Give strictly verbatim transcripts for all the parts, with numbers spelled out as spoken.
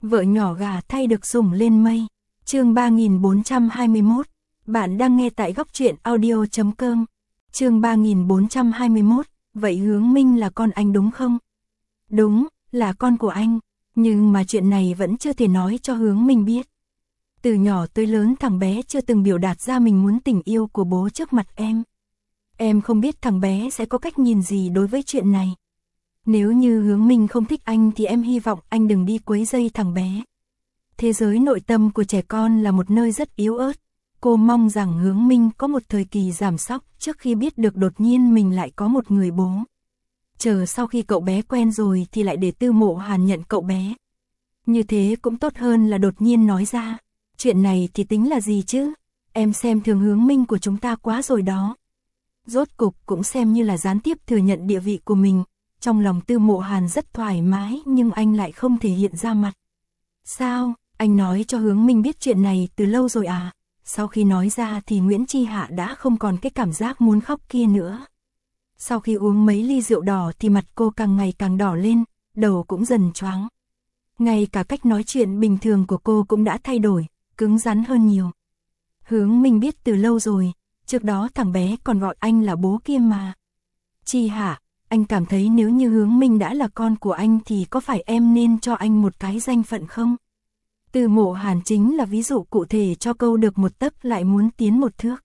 Vợ nhỏ gà thay được sủng lên mây. Chương ba nghìn bốn trăm hai mươi mốt. Bạn đang nghe tại góc truyện audio chấm com. Chương ba nghìn bốn trăm hai mươi mốt. Vậy Hướng Minh là con anh đúng không? Đúng, là con của anh. Nhưng mà chuyện này vẫn chưa thể nói cho Hướng Minh biết. Từ nhỏ tới lớn thằng bé chưa từng biểu đạt ra mình muốn tình yêu của bố trước mặt em. Em không biết thằng bé sẽ có cách nhìn gì đối với chuyện này. Nếu như Hướng Minh không thích anh thì em hy vọng anh đừng đi quấy rầy thằng bé. Thế giới nội tâm của trẻ con là một nơi rất yếu ớt. Cô mong rằng Hướng Minh có một thời kỳ giảm sóc trước khi biết được đột nhiên mình lại có một người bố. Chờ sau khi cậu bé quen rồi thì lại để Tư Mộ Hàn nhận cậu bé. Như thế cũng tốt hơn là đột nhiên nói ra. Chuyện này thì tính là gì chứ? Em xem thường Hướng Minh của chúng ta quá rồi đó. Rốt cục cũng xem như là gián tiếp thừa nhận địa vị của mình. Trong lòng Tư Mộ Hàn rất thoải mái nhưng anh lại không thể hiện ra mặt. Sao? Anh nói cho Hướng Minh biết chuyện này từ lâu rồi à? Sau khi nói ra thì Nguyễn Chi Hạ đã không còn cái cảm giác muốn khóc kia nữa. Sau khi uống mấy ly rượu đỏ thì mặt cô càng ngày càng đỏ lên, đầu cũng dần choáng. Ngay cả cách nói chuyện bình thường của cô cũng đã thay đổi, cứng rắn hơn nhiều. Hướng Minh biết từ lâu rồi, trước đó thằng bé còn gọi anh là bố kia mà. Chi Hạ, anh cảm thấy nếu như Hướng Minh đã là con của anh thì có phải em nên cho anh một cái danh phận không? Tư Mộ Hàn chính là ví dụ cụ thể cho câu được một tấc lại muốn tiến một thước.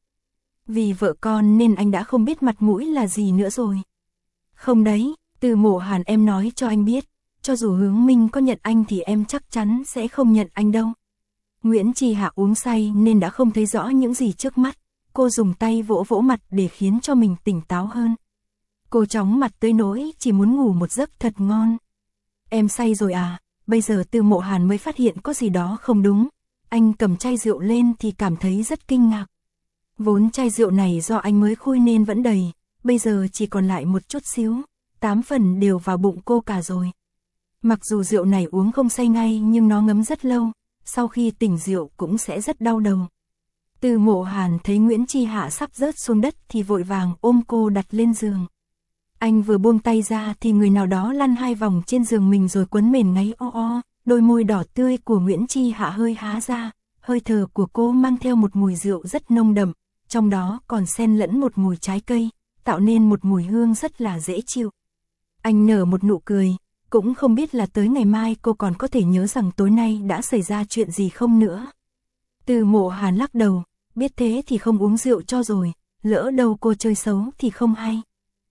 Vì vợ con nên anh đã không biết mặt mũi là gì nữa rồi. Không đấy, Tư Mộ Hàn em nói cho anh biết, cho dù Hướng Minh có nhận anh thì em chắc chắn sẽ không nhận anh đâu. Nguyễn Chi Hạ uống say nên đã không thấy rõ những gì trước mắt, cô dùng tay vỗ vỗ mặt để khiến cho mình tỉnh táo hơn. Cô chóng mặt tới nỗi chỉ muốn ngủ một giấc thật ngon. Em say rồi à? Bây giờ Tư Mộ Hàn mới phát hiện có gì đó không đúng. Anh cầm chai rượu lên thì cảm thấy rất kinh ngạc. Vốn chai rượu này do anh mới khui nên vẫn đầy, bây giờ chỉ còn lại một chút xíu, tám phần đều vào bụng cô cả rồi. Mặc dù rượu này uống không say ngay nhưng nó ngấm rất lâu, sau khi tỉnh rượu cũng sẽ rất đau đầu. Tư Mộ Hàn thấy Nguyễn Chi Hạ sắp rớt xuống đất thì vội vàng ôm cô đặt lên giường. Anh vừa buông tay ra thì người nào đó lăn hai vòng trên giường mình rồi quấn mền ngáy o o, đôi môi đỏ tươi của Nguyễn Chi Hạ hơi há ra, hơi thở của cô mang theo một mùi rượu rất nồng đậm, trong đó còn xen lẫn một mùi trái cây, tạo nên một mùi hương rất là dễ chịu. Anh nở một nụ cười, cũng không biết là tới ngày mai cô còn có thể nhớ rằng tối nay đã xảy ra chuyện gì không nữa. Tư Mộ Hàn lắc đầu, biết thế thì không uống rượu cho rồi, lỡ đâu cô chơi xấu thì không hay.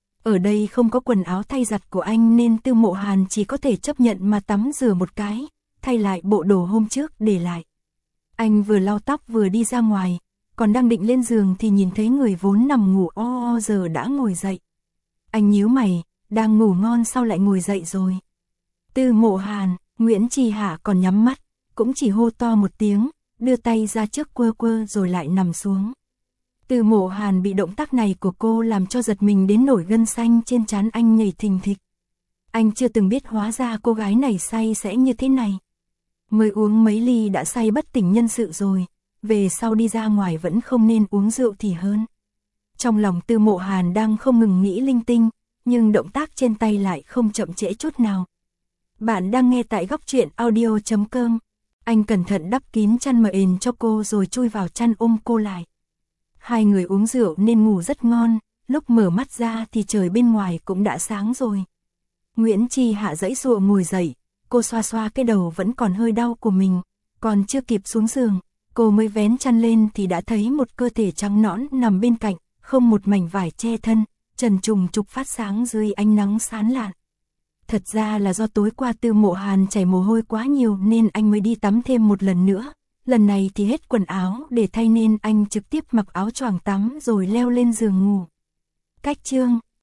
Ở đây không có quần áo thay giặt của anh nên Tư Mộ Hàn chỉ có thể chấp nhận mà tắm rửa một cái, thay lại bộ đồ hôm trước để lại. Anh vừa lau tóc vừa đi ra ngoài, còn đang định lên giường thì nhìn thấy người vốn nằm ngủ o o giờ đã ngồi dậy. Anh nhíu mày, đang ngủ ngon sao lại ngồi dậy rồi? Tư Mộ Hàn, Nguyễn Chi Hạ còn nhắm mắt, cũng chỉ hô to một tiếng, đưa tay ra trước quơ quơ rồi lại nằm xuống. Tư Mộ Hàn bị động tác này của cô làm cho giật mình đến nổi gân xanh trên trán anh nhảy thình thịch. Anh chưa từng biết hóa ra cô gái này say sẽ như thế này. Mới uống mấy ly đã say bất tỉnh nhân sự rồi, về sau đi ra ngoài vẫn không nên uống rượu thì hơn. Trong lòng Tư Mộ Hàn đang không ngừng nghĩ linh tinh, nhưng động tác trên tay lại không chậm trễ chút nào. Bạn đang nghe tại góc truyện audio chấm com. Anh cẩn thận đắp kín chăn mền cho cô rồi chui vào chăn ôm cô lại. Hai người uống rượu nên ngủ rất ngon, lúc mở mắt ra thì trời bên ngoài cũng đã sáng rồi. Nguyễn Chi Hạ giãy giụa ngồi dậy, cô xoa xoa cái đầu vẫn còn hơi đau của mình, còn chưa kịp xuống giường, cô mới vén chăn lên thì đã thấy một cơ thể trắng nõn nằm bên cạnh, không một mảnh vải che thân, trần trùng trục phát sáng dưới ánh nắng sáng lạn. Thật ra là do tối qua Tư Mộ Hàn chảy mồ hôi quá nhiều nên anh mới đi tắm thêm một lần nữa. Lần này thì hết quần áo để thay nên anh trực tiếp mặc áo choàng tắm rồi leo lên giường ngủ. Cách chương